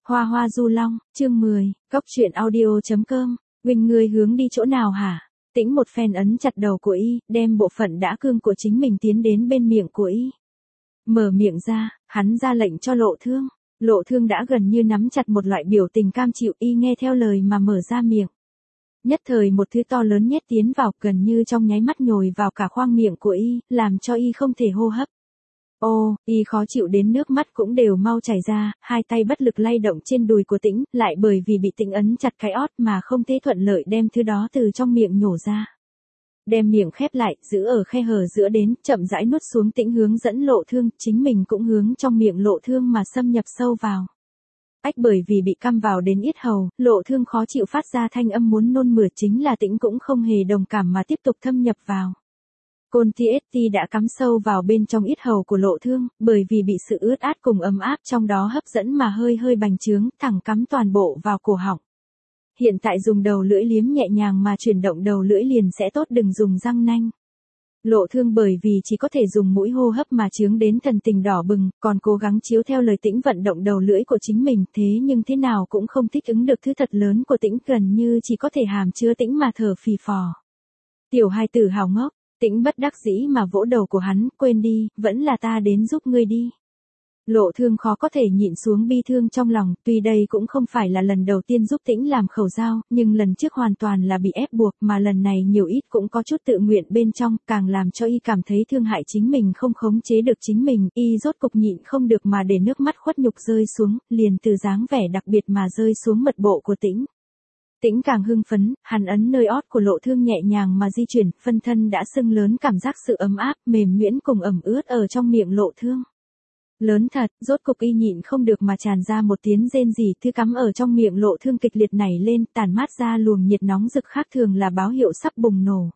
Hoa hoa du long, chương 10, Cóc truyện audio.com, Vinh ngươi hướng đi chỗ nào hả? Tĩnh một phen ấn chặt đầu của y, đem bộ phận đã cương của chính mình tiến đến bên miệng của y. Mở miệng ra, hắn ra lệnh cho Lộ Thương. Lộ Thương đã gần như nắm chặt một loại biểu tình cam chịu, y nghe theo lời mà mở ra miệng. Nhất thời một thứ to lớn nhét tiến vào, gần như trong nháy mắt nhồi vào cả khoang miệng của y, làm cho y không thể hô hấp. Ô, y khó chịu đến nước mắt cũng đều mau chảy ra, hai tay bất lực lay động trên đùi của Tĩnh, lại bởi vì bị Tĩnh ấn chặt cái ót mà không thể thuận lợi đem thứ đó từ trong miệng nhổ ra. Đem miệng khép lại, giữ ở khe hở giữa đến, chậm rãi nuốt xuống. Tĩnh hướng dẫn Lộ Thương, chính mình cũng hướng trong miệng Lộ Thương mà xâm nhập sâu vào. Ách, bởi vì bị căm vào đến yết hầu, Lộ Thương khó chịu phát ra thanh âm muốn nôn mửa, chính là Tĩnh cũng không hề đồng cảm mà tiếp tục thâm nhập vào. Côn TST đã cắm sâu vào bên trong yết hầu của Lộ Thương, bởi vì bị sự ướt át cùng ấm áp trong đó hấp dẫn mà hơi hơi bành trướng, thẳng cắm toàn bộ vào cổ họng. Hiện tại dùng đầu lưỡi liếm nhẹ nhàng mà chuyển động đầu lưỡi liền sẽ tốt, đừng dùng răng nanh. Lộ Thương bởi vì chỉ có thể dùng mũi hô hấp mà chướng đến thần tình đỏ bừng, còn cố gắng chiếu theo lời Tĩnh vận động đầu lưỡi của chính mình, thế nhưng thế nào cũng không thích ứng được thứ thật lớn của Tĩnh, gần như chỉ có thể hàm chứa Tĩnh mà thở phì phò. Tiểu hài tử hào ngốc. Tĩnh bất đắc dĩ mà vỗ đầu của hắn, quên đi, vẫn là ta đến giúp ngươi đi. Lộ Thương khó có thể nhịn xuống bi thương trong lòng, tuy đây cũng không phải là lần đầu tiên giúp Tĩnh làm khẩu giao, nhưng lần trước hoàn toàn là bị ép buộc, mà lần này nhiều ít cũng có chút tự nguyện bên trong, càng làm cho y cảm thấy thương hại chính mình không khống chế được chính mình, y rốt cục nhịn không được mà để nước mắt khuất nhục rơi xuống, liền từ dáng vẻ đặc biệt mà rơi xuống mật bộ của Tĩnh. Tĩnh càng hưng phấn, hắn ấn nơi ót của Lộ Thương nhẹ nhàng mà di chuyển, phân thân đã sưng lớn, cảm giác sự ấm áp, mềm nhuyễn cùng ẩm ướt ở trong miệng Lộ Thương. Lớn thật, rốt cục y nhịn không được mà tràn ra một tiếng rên rỉ, thứ cắm ở trong miệng Lộ Thương kịch liệt nảy lên, tản mát ra luồng nhiệt nóng rực khác thường là báo hiệu sắp bùng nổ.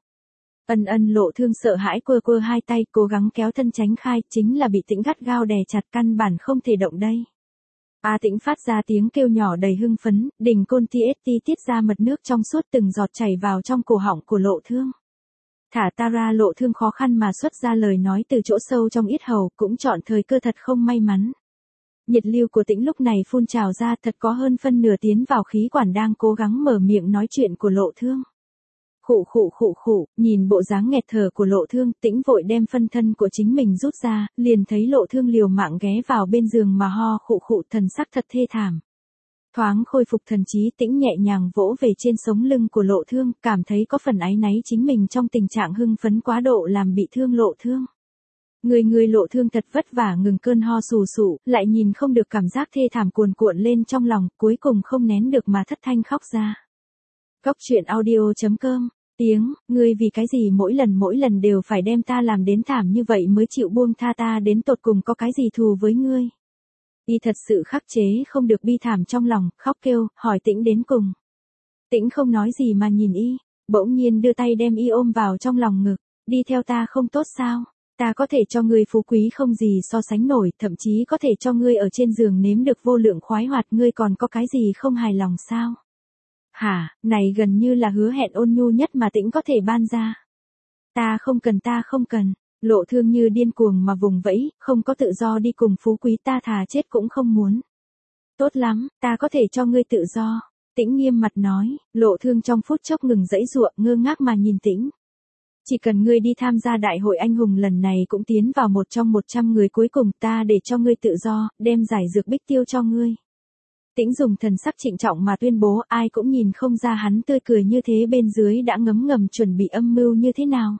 Lộ Thương sợ hãi quơ quơ hai tay, cố gắng kéo thân tránh khai, chính là bị Tĩnh gắt gao đè chặt, căn bản không thể động đây. Tĩnh phát ra tiếng kêu nhỏ đầy hưng phấn, đỉnh Côn TST tiết ra mật nước trong suốt từng giọt chảy vào trong cổ họng của Lộ Thương. Thả ta ra. Lộ Thương khó khăn mà xuất ra lời nói từ chỗ sâu trong yết hầu, cũng chọn thời cơ thật không may mắn. Nhiệt lưu của Tĩnh lúc này phun trào ra, thật có hơn phân nửa tiến vào khí quản đang cố gắng mở miệng nói chuyện của Lộ Thương. Khụ, nhìn bộ dáng nghẹt thở của Lộ Thương, Tĩnh vội đem phân thân của chính mình rút ra, liền thấy Lộ Thương liều mạng ghé vào bên giường mà ho khụ, thần sắc thật thê thảm. Thoáng khôi phục thần trí, Tĩnh nhẹ nhàng vỗ về trên sống lưng của Lộ Thương, cảm thấy có phần áy náy chính mình trong tình trạng hưng phấn quá độ làm bị thương Lộ Thương. Người Lộ Thương thật vất vả ngừng cơn ho sù, lại nhìn không được cảm giác thê thảm cuồn cuộn lên trong lòng, cuối cùng không nén được mà thất thanh khóc ra. Cóc truyện audio.com, ngươi vì cái gì mỗi lần đều phải đem ta làm đến thảm như vậy mới chịu buông tha ta, đến tột cùng có cái gì thù với ngươi? Y thật sự khắc chế không được bi thảm trong lòng, khóc kêu, hỏi Tĩnh đến cùng. Tĩnh không nói gì mà nhìn y, bỗng nhiên đưa tay đem y ôm vào trong lòng ngực, đi theo ta không tốt sao? Ta có thể cho ngươi phú quý không gì so sánh nổi, thậm chí có thể cho ngươi ở trên giường nếm được vô lượng khoái hoạt, ngươi còn có cái gì không hài lòng sao? Hả, này gần như là hứa hẹn ôn nhu nhất mà Tĩnh có thể ban ra. Ta không cần. Lộ Thương như điên cuồng mà vùng vẫy, không có tự do đi cùng phú quý, ta thà chết cũng không muốn. Tốt lắm, ta có thể cho ngươi tự do. Tĩnh nghiêm mặt nói. Lộ Thương trong phút chốc ngừng giãy giụa, ngơ ngác mà nhìn Tĩnh. Chỉ cần ngươi đi tham gia đại hội anh hùng lần này cũng tiến vào một trong 100 người cuối cùng, ta để cho ngươi tự do, đem giải dược bích tiêu cho ngươi. Tĩnh dùng thần sắc trịnh trọng mà tuyên bố, ai cũng nhìn không ra hắn tươi cười như thế bên dưới đã ngấm ngầm chuẩn bị âm mưu như thế nào.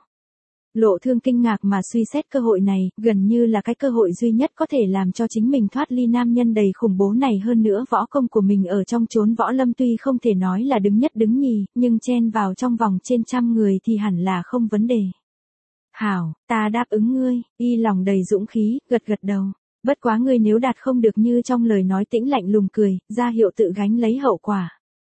Lộ Thương kinh ngạc mà suy xét cơ hội này, gần như là cái cơ hội duy nhất có thể làm cho chính mình thoát ly nam nhân đầy khủng bố này, hơn nữa võ công của mình ở trong chốn võ lâm tuy không thể nói là đứng nhất đứng nhì, nhưng chen vào trong vòng trên 100 người thì hẳn là không vấn đề. Hảo, ta đáp ứng ngươi, y lòng đầy dũng khí, gật đầu. Bất quá ngươi nếu đạt không được như trong lời nói. Tĩnh lạnh lùng cười, ra hiệu tự gánh lấy hậu quả.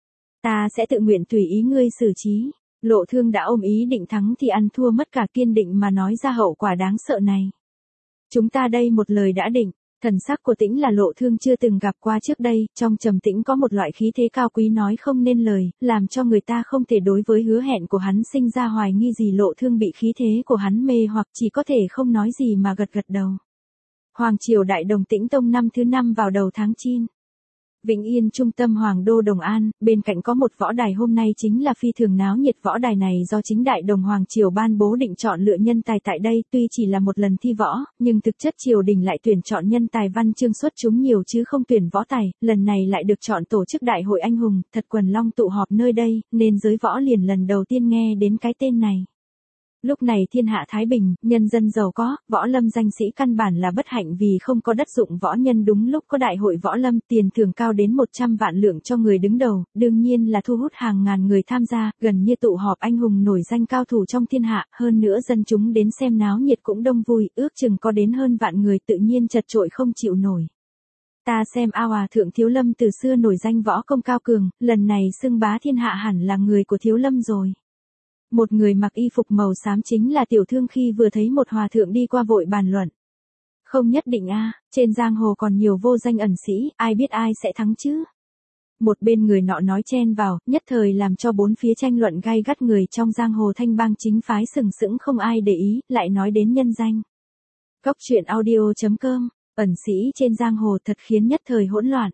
Ta sẽ tự nguyện tùy ý ngươi xử trí. Lộ Thương đã ôm ý định thắng thì ăn thua mất cả, kiên định mà nói ra hậu quả đáng sợ này. Chúng ta đây một lời đã định. Thần sắc của Tĩnh là Lộ Thương chưa từng gặp qua trước đây, trong trầm tĩnh có một loại khí thế cao quý nói không nên lời, làm cho người ta không thể đối với hứa hẹn của hắn sinh ra hoài nghi gì. Lộ Thương bị khí thế của hắn mê hoặc, chỉ có thể không nói gì mà gật đầu. Hoàng triều Đại Đồng Tĩnh Tông năm thứ 5 vào đầu tháng Chin. Vĩnh Yên trung tâm Hoàng đô Đồng An, bên cạnh có một võ đài, hôm nay chính là phi thường náo nhiệt. Võ đài này do chính đại đồng Hoàng triều ban bố định chọn lựa nhân tài tại đây, tuy chỉ là một lần thi võ, nhưng thực chất triều đình lại tuyển chọn nhân tài văn chương xuất chúng nhiều chứ không tuyển võ tài, lần này lại được chọn tổ chức đại hội anh hùng, thật quần long tụ họp nơi đây, nên giới võ liền lần đầu tiên nghe đến cái tên này. Lúc này thiên hạ thái bình, nhân dân giàu có, võ lâm danh sĩ căn bản là bất hạnh vì không có đất dụng võ nhân. Đúng lúc có đại hội võ lâm, tiền thưởng cao đến 100 vạn lượng cho người đứng đầu, đương nhiên là thu hút hàng ngàn người tham gia, gần như tụ họp anh hùng nổi danh cao thủ trong thiên hạ, hơn nữa dân chúng đến xem náo nhiệt cũng đông vui, ước chừng có đến hơn vạn người, tự nhiên chật chội không chịu nổi. Ta xem A Hòa thượng Thiếu Lâm từ xưa nổi danh võ công cao cường, lần này xưng bá thiên hạ hẳn là người của Thiếu Lâm rồi. Một người mặc y phục màu xám chính là Tiểu Thương khi vừa thấy một hòa thượng đi qua vội bàn luận. Không nhất định a, trên giang hồ còn nhiều vô danh ẩn sĩ, ai biết ai sẽ thắng chứ. Một bên người nọ nói chen vào, nhất thời làm cho bốn phía tranh luận gay gắt. Người trong giang hồ thanh bang chính phái sừng sững không ai để ý, lại nói đến nhân danh. Cóc truyện audio.com, ẩn sĩ trên giang hồ thật khiến nhất thời hỗn loạn.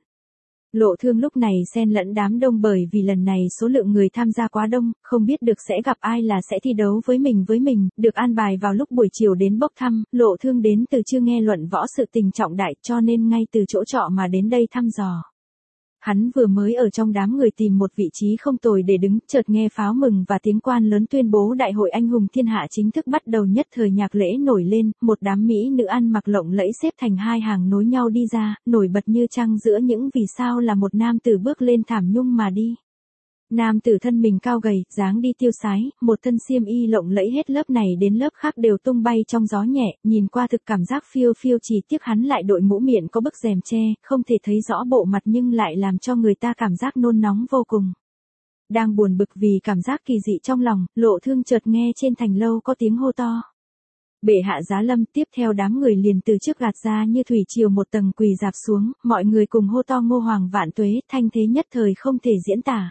Lộ Thương lúc này xen lẫn đám đông bởi vì lần này số lượng người tham gia quá đông, không biết được sẽ gặp ai là sẽ thi đấu với mình, được an bài vào lúc buổi chiều đến bốc thăm. Lộ Thương đến từ chưa nghe luận võ sự tình trọng đại cho nên ngay từ chỗ trọ mà đến đây thăm dò. Hắn vừa mới ở trong đám người tìm một vị trí không tồi để đứng, chợt nghe pháo mừng và tiếng quan lớn tuyên bố đại hội anh hùng thiên hạ chính thức bắt đầu. Nhất thời nhạc lễ nổi lên, một đám mỹ nữ ăn mặc lộng lẫy xếp thành hai hàng nối nhau đi ra, nổi bật như trăng giữa những vì sao là một nam tử bước lên thảm nhung mà đi. Nam tử thân mình cao gầy, dáng đi tiêu sái, một thân xiêm y lộng lẫy hết lớp này đến lớp khác đều tung bay trong gió nhẹ, nhìn qua thực cảm giác phiêu phiêu, chỉ tiếc hắn lại đội mũ miệng có bức rèm che, không thể thấy rõ bộ mặt nhưng lại làm cho người ta cảm giác nôn nóng vô cùng. Đang buồn bực vì cảm giác kỳ dị trong lòng, Lộ Thương chợt nghe trên thành lâu có tiếng hô to. Bệ hạ giá lâm. Tiếp theo đám người liền từ trước gạt ra như thủy triều một tầng quỳ rạp xuống, mọi người cùng hô to Ngô Hoàng vạn tuế, thanh thế nhất thời không thể diễn tả.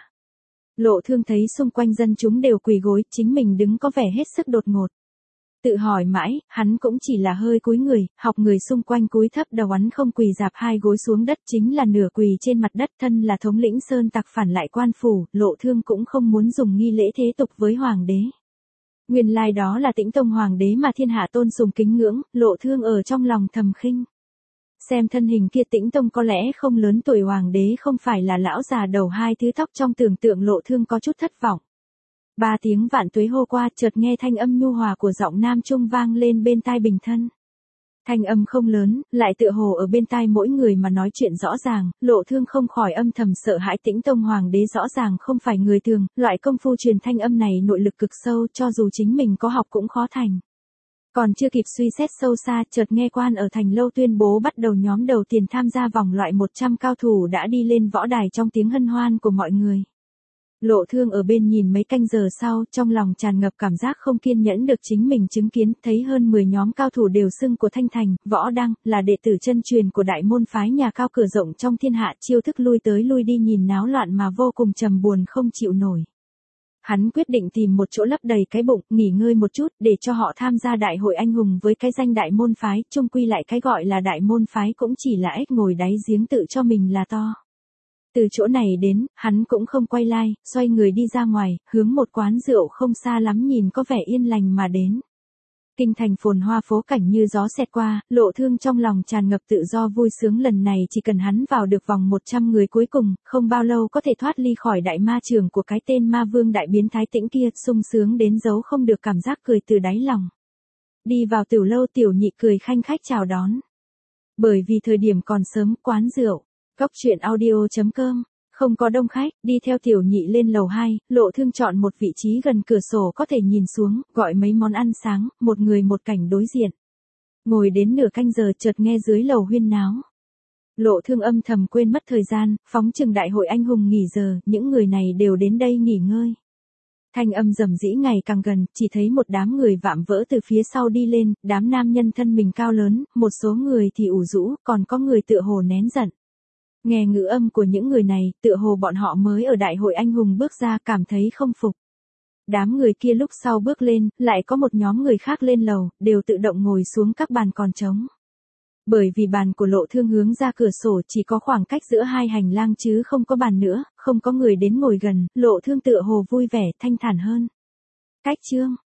Lộ Thương thấy xung quanh dân chúng đều quỳ gối, chính mình đứng có vẻ hết sức đột ngột. Tự hỏi mãi, hắn cũng chỉ là hơi cúi người, học người xung quanh cúi thấp đầu, hắn không quỳ rạp hai gối xuống đất, chính là nửa quỳ trên mặt đất. Thân là thống lĩnh sơn tặc phản lại quan phủ, Lộ Thương cũng không muốn dùng nghi lễ thế tục với hoàng đế. Nguyên lai đó là Tĩnh Tông hoàng đế mà thiên hạ tôn sùng kính ngưỡng, Lộ Thương ở trong lòng thầm khinh. Xem thân hình kia Tĩnh Tông có lẽ không lớn tuổi, hoàng đế không phải là lão già đầu hai thứ tóc trong tưởng tượng. Lộ Thương có chút thất vọng. 3 tiếng vạn tuế hô qua, chợt nghe thanh âm nhu hòa của giọng nam trung vang lên bên tai bình thân. Thanh âm không lớn, lại tựa hồ ở bên tai mỗi người mà nói chuyện rõ ràng. Lộ Thương không khỏi âm thầm sợ hãi. Tĩnh Tông hoàng đế rõ ràng không phải người thường, loại công phu truyền thanh âm này nội lực cực sâu, cho dù chính mình có học cũng khó thành. Còn chưa kịp suy xét sâu xa, chợt nghe quan ở thành lâu tuyên bố bắt đầu nhóm đầu tiên tham gia vòng loại 100 cao thủ đã đi lên võ đài trong tiếng hân hoan của mọi người. Lộ Thương ở bên nhìn mấy canh giờ sau, trong lòng tràn ngập cảm giác không kiên nhẫn được chính mình chứng kiến, thấy hơn 10 nhóm cao thủ đều xưng của Thanh Thành, Võ Đăng, là đệ tử chân truyền của đại môn phái nhà cao cửa rộng trong thiên hạ, chiêu thức lui tới lui đi nhìn náo loạn mà vô cùng trầm buồn không chịu nổi. Hắn quyết định tìm một chỗ lấp đầy cái bụng, nghỉ ngơi một chút, để cho họ tham gia đại hội anh hùng với cái danh đại môn phái, chung quy lại cái gọi là đại môn phái cũng chỉ là ếch ngồi đáy giếng tự cho mình là to. Từ chỗ này đến, hắn cũng không quay lại, xoay người đi ra ngoài, hướng một quán rượu không xa lắm nhìn có vẻ yên lành mà đến. Kinh thành phồn hoa phố cảnh như gió xẹt qua, Lộ Thương trong lòng tràn ngập tự do vui sướng, lần này chỉ cần hắn vào được vòng 100 người cuối cùng, không bao lâu có thể thoát ly khỏi đại ma trường của cái tên ma vương đại biến thái Tĩnh kia, sung sướng đến giấu không được cảm giác cười từ đáy lòng. Đi vào tiểu lâu, Tiểu Nhị cười khanh khách chào đón. Bởi vì thời điểm còn sớm, quán rượu Cóc truyện audio.com không có đông khách, đi theo Tiểu Nhị lên lầu 2, Lộ Thương chọn một vị trí gần cửa sổ có thể nhìn xuống, gọi mấy món ăn sáng, một người một cảnh đối diện. Ngồi đến nửa canh giờ chợt nghe dưới lầu huyên náo. Lộ Thương âm thầm quên mất thời gian, phóng chừng đại hội anh hùng nghỉ giờ, những người này đều đến đây nghỉ ngơi. Thanh âm rầm rĩ ngày càng gần, chỉ thấy một đám người vạm vỡ từ phía sau đi lên, đám nam nhân thân mình cao lớn, một số người thì ủ rũ, còn có người tựa hồ nén giận. Nghe ngữ âm của những người này, tựa hồ bọn họ mới ở đại hội anh hùng bước ra, cảm thấy không phục. Đám người kia lúc sau bước lên, lại có một nhóm người khác lên lầu, đều tự động ngồi xuống các bàn còn trống. Bởi vì bàn của Lộ Thương hướng ra cửa sổ chỉ có khoảng cách giữa hai hành lang chứ không có bàn nữa, không có người đến ngồi gần, Lộ Thương tựa hồ vui vẻ thanh thản hơn. Cách chương